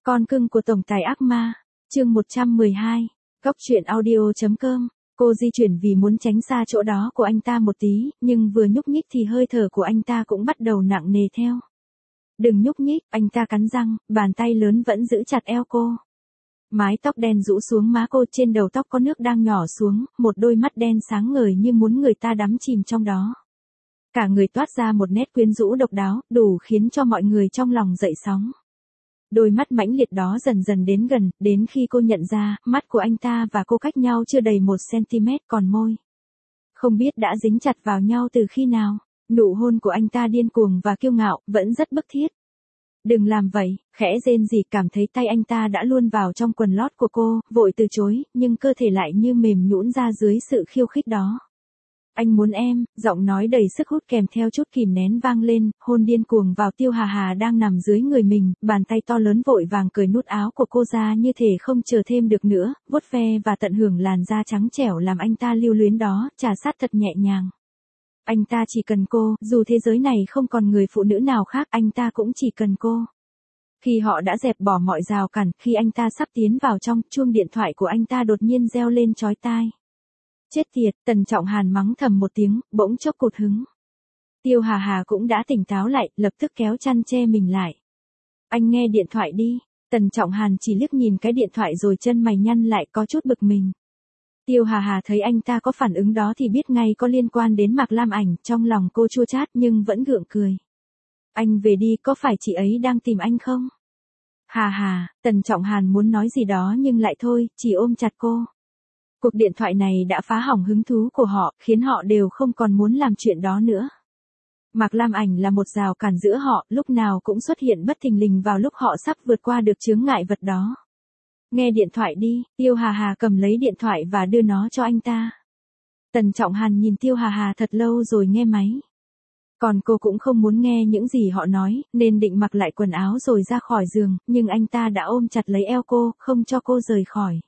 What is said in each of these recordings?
Con cưng của tổng tài ác ma, chương 112, Góc truyện audio.com. Cô di chuyển vì muốn tránh xa chỗ đó của anh ta một tí, nhưng vừa nhúc nhích thì hơi thở của anh ta cũng bắt đầu nặng nề theo. Đừng nhúc nhích, anh ta cắn răng, bàn tay lớn vẫn giữ chặt eo cô. Mái tóc đen rũ xuống má cô, trên đầu tóc có nước đang nhỏ xuống, một đôi mắt đen sáng ngời như muốn người ta đắm chìm trong đó. Cả người toát ra một nét quyến rũ độc đáo, đủ khiến cho mọi người trong lòng dậy sóng. Đôi mắt mãnh liệt đó dần dần đến gần, đến khi cô nhận ra, mắt của anh ta và cô cách nhau chưa đầy 1 cm, còn môi. Không biết đã dính chặt vào nhau từ khi nào, nụ hôn của anh ta điên cuồng và kiêu ngạo, vẫn rất bức thiết. Đừng làm vậy, khẽ rên rỉ, cảm thấy tay anh ta đã luồn vào trong quần lót của cô, vội từ chối, nhưng cơ thể lại như mềm nhũn ra dưới sự khiêu khích đó. Anh muốn em, giọng nói đầy sức hút kèm theo chút kìm nén vang lên, hôn điên cuồng vào Tiêu Hà Hà đang nằm dưới người mình, bàn tay to lớn vội vàng cởi nút áo của cô ra như thể không chờ thêm được nữa, vuốt ve và tận hưởng làn da trắng trẻo làm anh ta lưu luyến đó, trà sát thật nhẹ nhàng. Anh ta chỉ cần cô, dù thế giới này không còn người phụ nữ nào khác, anh ta cũng chỉ cần cô. Khi họ đã dẹp bỏ mọi rào cản, khi anh ta sắp tiến vào trong, chuông điện thoại của anh ta đột nhiên reo lên chói tai. Chết tiệt, Tần Trọng Hàn mắng thầm một tiếng, bỗng chốc cụt hứng. Tiêu Hà Hà cũng đã tỉnh táo lại, lập tức kéo chăn che mình lại. Anh nghe điện thoại đi. Tần Trọng Hàn chỉ liếc nhìn cái điện thoại rồi chân mày nhăn lại, có chút bực mình. Tiêu Hà Hà thấy anh ta có phản ứng đó thì biết ngay có liên quan đến Mạc Lam Ảnh, trong lòng cô chua chát nhưng vẫn gượng cười. Anh về đi, có phải chị ấy đang tìm anh không? Hà Hà, Tần Trọng Hàn muốn nói gì đó nhưng lại thôi, chỉ ôm chặt cô. Cuộc điện thoại này đã phá hỏng hứng thú của họ, khiến họ đều không còn muốn làm chuyện đó nữa. Mạc Lam Ảnh là một rào cản giữa họ, lúc nào cũng xuất hiện bất thình lình vào lúc họ sắp vượt qua được chướng ngại vật đó. Nghe điện thoại đi, Tiêu Hà Hà cầm lấy điện thoại và đưa nó cho anh ta. Tần Trọng Hàn nhìn Tiêu Hà Hà thật lâu rồi nghe máy. Còn cô cũng không muốn nghe những gì họ nói, nên định mặc lại quần áo rồi ra khỏi giường, nhưng anh ta đã ôm chặt lấy eo cô, không cho cô rời khỏi.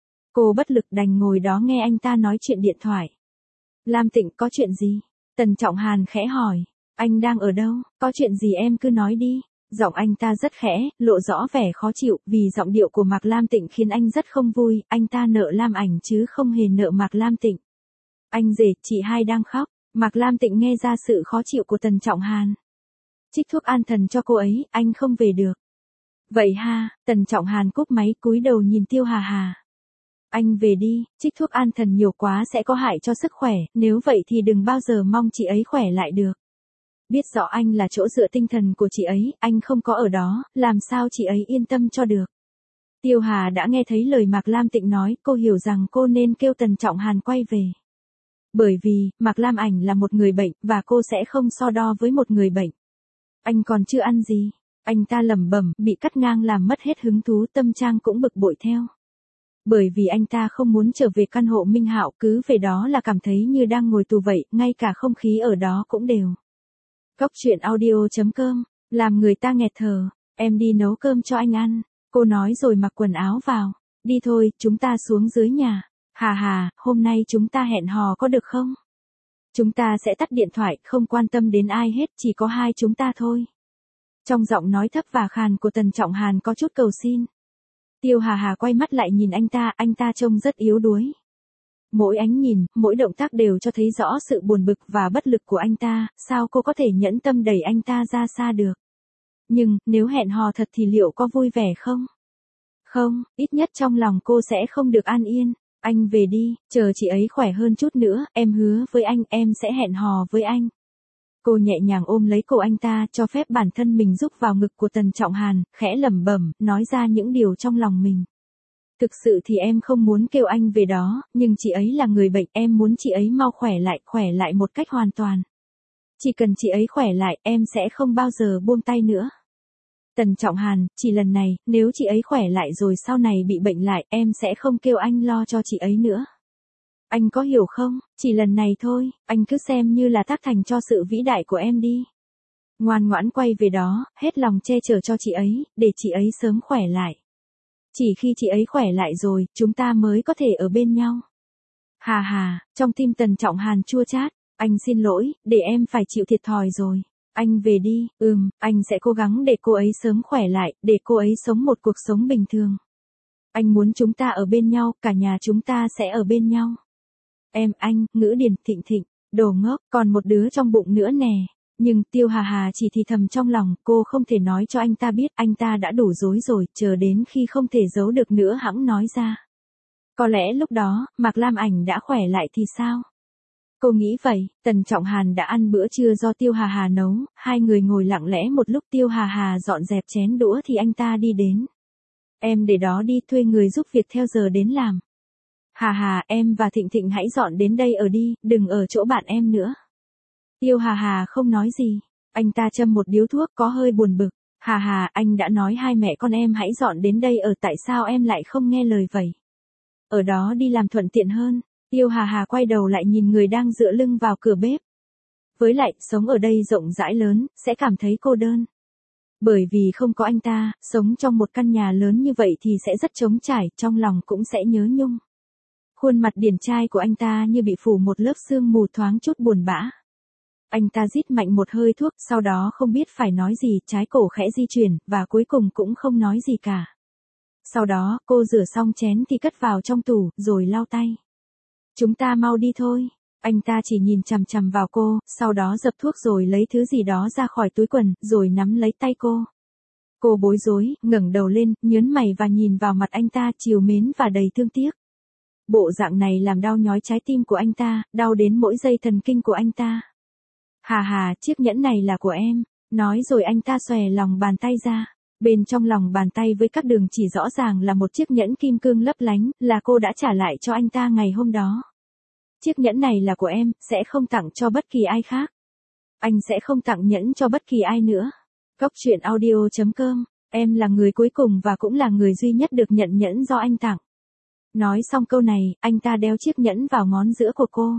Cô bất lực đành ngồi đó nghe anh ta nói chuyện điện thoại. Lam Tịnh, có chuyện gì? Tần Trọng Hàn khẽ hỏi. Anh đang ở đâu? Có chuyện gì em cứ nói đi. Giọng anh ta rất khẽ, lộ rõ vẻ khó chịu, vì giọng điệu của Mạc Lam Tịnh khiến anh rất không vui, anh ta nợ Lam Ảnh chứ không hề nợ Mạc Lam Tịnh. Anh rể, chị hai đang khóc. Mạc Lam Tịnh nghe ra sự khó chịu của Tần Trọng Hàn. Trích thuốc an thần cho cô ấy, anh không về được. Vậy ha, Tần Trọng Hàn cúp máy cúi đầu nhìn Tiêu Hà Hà. Anh về đi, trích thuốc an thần nhiều quá sẽ có hại cho sức khỏe, nếu vậy thì đừng bao giờ mong chị ấy khỏe lại được. Biết rõ anh là chỗ dựa tinh thần của chị ấy, anh không có ở đó, làm sao chị ấy yên tâm cho được. Tiêu Hà đã nghe thấy lời Mạc Lam Tịnh nói, cô hiểu rằng cô nên kêu Tần Trọng Hàn quay về. Bởi vì, Mạc Lam Ảnh là một người bệnh, và cô sẽ không so đo với một người bệnh. Anh còn chưa ăn gì? Anh ta lẩm bẩm, bị cắt ngang làm mất hết hứng thú, tâm trạng cũng bực bội theo. Bởi vì anh ta không muốn trở về căn hộ Minh Hạo, cứ về đó là cảm thấy như đang ngồi tù vậy, ngay cả không khí ở đó cũng đều. Góc truyện audio.com, làm người ta nghẹt thở. Em đi nấu cơm cho anh ăn. Cô nói rồi mặc quần áo vào. Đi thôi, chúng ta xuống dưới nhà. Hà Hà, hôm nay chúng ta hẹn hò có được không? Chúng ta sẽ tắt điện thoại, không quan tâm đến ai hết, chỉ có hai chúng ta thôi. Trong giọng nói thấp và khàn của Tần Trọng Hàn có chút cầu xin. Tiêu Hà Hà quay mắt lại nhìn anh ta trông rất yếu đuối. Mỗi ánh nhìn, mỗi động tác đều cho thấy rõ sự buồn bực và bất lực của anh ta, sao cô có thể nhẫn tâm đẩy anh ta ra xa được. Nhưng, nếu hẹn hò thật thì liệu có vui vẻ không? Không, ít nhất trong lòng cô sẽ không được an yên. Anh về đi, chờ chị ấy khỏe hơn chút nữa, em hứa với anh, em sẽ hẹn hò với anh. Cô nhẹ nhàng ôm lấy cổ anh ta, cho phép bản thân mình rúc vào ngực của Tần Trọng Hàn, khẽ lẩm bẩm, nói ra những điều trong lòng mình. Thực sự thì em không muốn kêu anh về đó, nhưng chị ấy là người bệnh, em muốn chị ấy mau khỏe lại một cách hoàn toàn. Chỉ cần chị ấy khỏe lại, em sẽ không bao giờ buông tay nữa. Tần Trọng Hàn, chỉ lần này, nếu chị ấy khỏe lại rồi sau này bị bệnh lại, em sẽ không kêu anh lo cho chị ấy nữa. Anh có hiểu không? Chỉ lần này thôi, anh cứ xem như là tác thành cho sự vĩ đại của em đi. Ngoan ngoãn quay về đó, hết lòng che chở cho chị ấy, để chị ấy sớm khỏe lại. Chỉ khi chị ấy khỏe lại rồi, chúng ta mới có thể ở bên nhau. Hà hà, trong tim Tần Trọng Hàn chua chát, anh xin lỗi, để em phải chịu thiệt thòi rồi. Anh về đi, anh sẽ cố gắng để cô ấy sớm khỏe lại, để cô ấy sống một cuộc sống bình thường. Anh muốn chúng ta ở bên nhau, cả nhà chúng ta sẽ ở bên nhau. Em, anh, Ngữ Điền, Thịnh Thịnh, đồ ngốc, còn một đứa trong bụng nữa nè. Nhưng Tiêu Hà Hà chỉ thì thầm trong lòng, cô không thể nói cho anh ta biết, anh ta đã đủ dối rồi, chờ đến khi không thể giấu được nữa hẵng nói ra. Có lẽ lúc đó, Mạc Lam Ảnh đã khỏe lại thì sao? Cô nghĩ vậy. Tần Trọng Hàn đã ăn bữa trưa do Tiêu Hà Hà nấu, hai người ngồi lặng lẽ một lúc. Tiêu Hà Hà dọn dẹp chén đũa thì anh ta đi đến. Em để đó đi, thuê người giúp việc theo giờ đến làm. Hà Hà, em và Thịnh Thịnh hãy dọn đến đây ở đi, đừng ở chỗ bạn em nữa. Tiêu Hà Hà không nói gì. Anh ta châm một điếu thuốc có hơi buồn bực. Hà Hà, anh đã nói hai mẹ con em hãy dọn đến đây ở, tại sao em lại không nghe lời vậy? Ở đó đi làm thuận tiện hơn. Tiêu Hà Hà quay đầu lại nhìn người đang dựa lưng vào cửa bếp. Với lại, sống ở đây rộng rãi lớn, sẽ cảm thấy cô đơn. Bởi vì không có anh ta, sống trong một căn nhà lớn như vậy thì sẽ rất trống trải, trong lòng cũng sẽ nhớ nhung. Khuôn mặt điển trai của anh ta như bị phủ một lớp sương mù thoáng chút buồn bã. Anh ta rít mạnh một hơi thuốc, sau đó không biết phải nói gì, trái cổ khẽ di chuyển, và cuối cùng cũng không nói gì cả. Sau đó, cô rửa xong chén thì cất vào trong tủ, rồi lau tay. Chúng ta mau đi thôi. Anh ta chỉ nhìn chằm chằm vào cô, sau đó dập thuốc rồi lấy thứ gì đó ra khỏi túi quần, rồi nắm lấy tay cô. Cô bối rối, ngẩng đầu lên, nhớn mày và nhìn vào mặt anh ta trìu mến và đầy thương tiếc. Bộ dạng này làm đau nhói trái tim của anh ta, đau đến mỗi dây thần kinh của anh ta. Hà Hà, chiếc nhẫn này là của em. Nói rồi anh ta xòe lòng bàn tay ra. Bên trong lòng bàn tay với các đường chỉ rõ ràng là một chiếc nhẫn kim cương lấp lánh, là cô đã trả lại cho anh ta ngày hôm đó. Chiếc nhẫn này là của em, sẽ không tặng cho bất kỳ ai khác. Anh sẽ không tặng nhẫn cho bất kỳ ai nữa. Góc truyện audio.com, em là người cuối cùng và cũng là người duy nhất được nhận nhẫn do anh tặng. Nói xong câu này, anh ta đeo chiếc nhẫn vào ngón giữa của cô.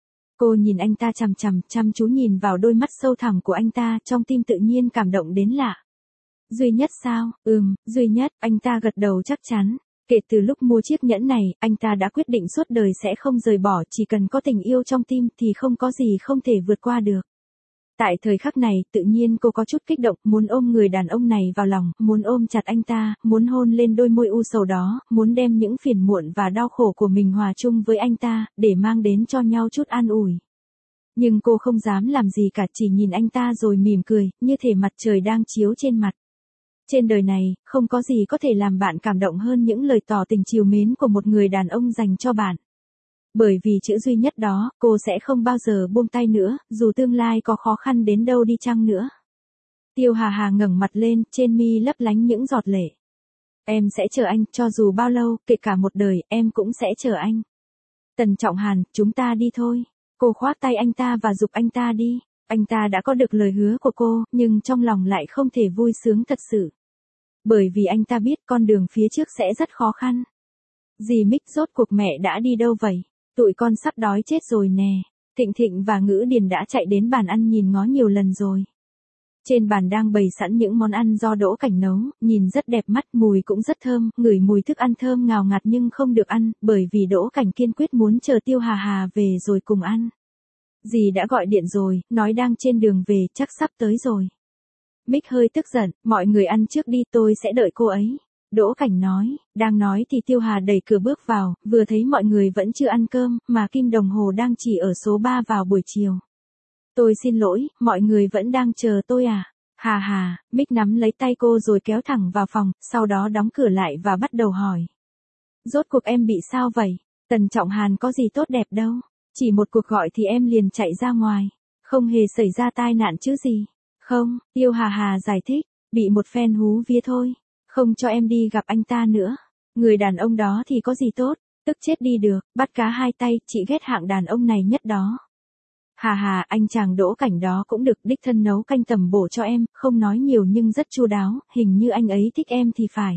Cô nhìn anh ta chăm chú nhìn vào đôi mắt sâu thẳm của anh ta, trong tim tự nhiên cảm động đến lạ. Duy nhất sao? Duy nhất, anh ta gật đầu chắc chắn. Kể từ lúc mua chiếc nhẫn này, anh ta đã quyết định suốt đời sẽ không rời bỏ, chỉ cần có tình yêu trong tim thì không có gì không thể vượt qua được. Tại thời khắc này, tự nhiên cô có chút kích động, muốn ôm người đàn ông này vào lòng, muốn ôm chặt anh ta, muốn hôn lên đôi môi u sầu đó, muốn đem những phiền muộn và đau khổ của mình hòa chung với anh ta, để mang đến cho nhau chút an ủi. Nhưng cô không dám làm gì cả, chỉ nhìn anh ta rồi mỉm cười, như thể mặt trời đang chiếu trên mặt. Trên đời này, không có gì có thể làm bạn cảm động hơn những lời tỏ tình trìu mến của một người đàn ông dành cho bạn. Bởi vì chữ duy nhất đó, cô sẽ không bao giờ buông tay nữa, dù tương lai có khó khăn đến đâu đi chăng nữa. Tiêu Hà Hà ngẩng mặt lên, trên mi lấp lánh những giọt lệ. Em sẽ chờ anh, cho dù bao lâu, kể cả một đời, em cũng sẽ chờ anh. Tần Trọng Hàn, chúng ta đi thôi. Cô khoác tay anh ta và giục anh ta đi. Anh ta đã có được lời hứa của cô, nhưng trong lòng lại không thể vui sướng thật sự. Bởi vì anh ta biết con đường phía trước sẽ rất khó khăn. Dì Mích, rốt cuộc mẹ đã đi đâu vậy? Tụi con sắp đói chết rồi nè. Thịnh Thịnh và Ngữ Điền đã chạy đến bàn ăn nhìn ngó nhiều lần rồi. Trên bàn đang bày sẵn những món ăn do Đỗ Cảnh nấu, nhìn rất đẹp mắt, mùi cũng rất thơm, ngửi mùi thức ăn thơm ngào ngạt nhưng không được ăn, bởi vì Đỗ Cảnh kiên quyết muốn chờ Tiêu Hà Hà về rồi cùng ăn. Dì đã gọi điện rồi, nói đang trên đường về, chắc sắp tới rồi. Mích hơi tức giận, mọi người ăn trước đi, tôi sẽ đợi cô ấy. Đỗ Cảnh nói, đang nói thì Tiêu Hà đẩy cửa bước vào, vừa thấy mọi người vẫn chưa ăn cơm, mà kim đồng hồ đang chỉ ở số 3 vào buổi chiều. Tôi xin lỗi, mọi người vẫn đang chờ tôi à? Hà Hà, Mích nắm lấy tay cô rồi kéo thẳng vào phòng, sau đó đóng cửa lại và bắt đầu hỏi. Rốt cuộc em bị sao vậy? Tần Trọng Hàn có gì tốt đẹp đâu. Chỉ một cuộc gọi thì em liền chạy ra ngoài. Không hề xảy ra tai nạn chứ gì. Không, Tiêu Hà Hà giải thích, bị một phen hú vía thôi. Không cho em đi gặp anh ta nữa. Người đàn ông đó thì có gì tốt, tức chết đi được, bắt cá hai tay, chị ghét hạng đàn ông này nhất đó. Hà Hà, anh chàng Đỗ Cảnh đó cũng được, đích thân nấu canh tầm bổ cho em, không nói nhiều nhưng rất chu đáo, hình như anh ấy thích em thì phải.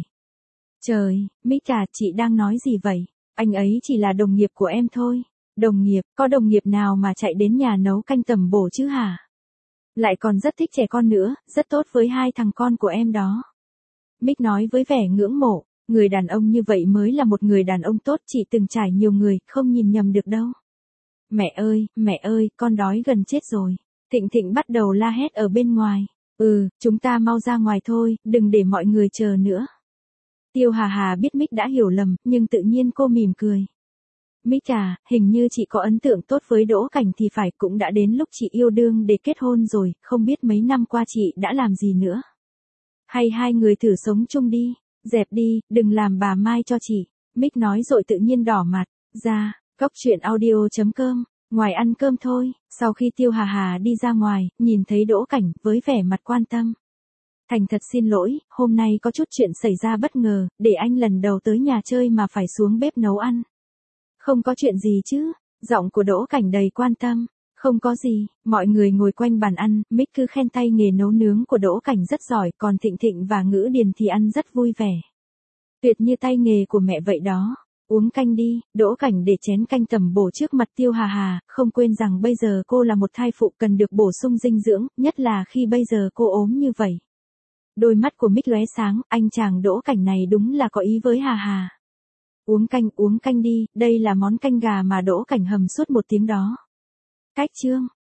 Trời, Mích à, chị đang nói gì vậy? Anh ấy chỉ là đồng nghiệp của em thôi. Đồng nghiệp, có đồng nghiệp nào mà chạy đến nhà nấu canh tầm bổ chứ hả? Lại còn rất thích trẻ con nữa, rất tốt với hai thằng con của em đó. Mích nói với vẻ ngưỡng mộ, người đàn ông như vậy mới là một người đàn ông tốt, chị từng trải nhiều người, không nhìn nhầm được đâu. Mẹ ơi, con đói gần chết rồi. Thịnh Thịnh bắt đầu la hét ở bên ngoài. Chúng ta mau ra ngoài thôi, đừng để mọi người chờ nữa. Tiêu Hà Hà biết Mick đã hiểu lầm, nhưng tự nhiên cô mỉm cười. Mick à, hình như chị có ấn tượng tốt với Đỗ Cảnh thì phải, cũng đã đến lúc chị yêu đương để kết hôn rồi, không biết mấy năm qua chị đã làm gì nữa. Hay hai người thử sống chung đi, dẹp đi, đừng làm bà Mai cho chị. Mick nói rồi tự nhiên đỏ mặt. Ra, Cóc Truyện Audio.com, ngoài ăn cơm thôi. Sau khi Tiêu Hà Hà đi ra ngoài, nhìn thấy Đỗ Cảnh với vẻ mặt quan tâm. Thành thật xin lỗi, hôm nay có chút chuyện xảy ra bất ngờ, để anh lần đầu tới nhà chơi mà phải xuống bếp nấu ăn. Không có chuyện gì chứ? Giọng của Đỗ Cảnh đầy quan tâm. Không có gì, mọi người ngồi quanh bàn ăn, Mick cứ khen tay nghề nấu nướng của Đỗ Cảnh rất giỏi, còn Thịnh Thịnh và Ngữ Điền thì ăn rất vui vẻ. Tuyệt như tay nghề của mẹ vậy đó. Uống canh đi. Đỗ Cảnh để chén canh tẩm bổ trước mặt Tiêu Hà Hà, không quên rằng bây giờ cô là một thai phụ cần được bổ sung dinh dưỡng, nhất là khi bây giờ cô ốm như vậy. Đôi mắt của Mick lóe sáng, anh chàng Đỗ Cảnh này đúng là có ý với Hà Hà. Uống canh đi, đây là món canh gà mà Đỗ Cảnh hầm suốt 1 tiếng đó. Cách chương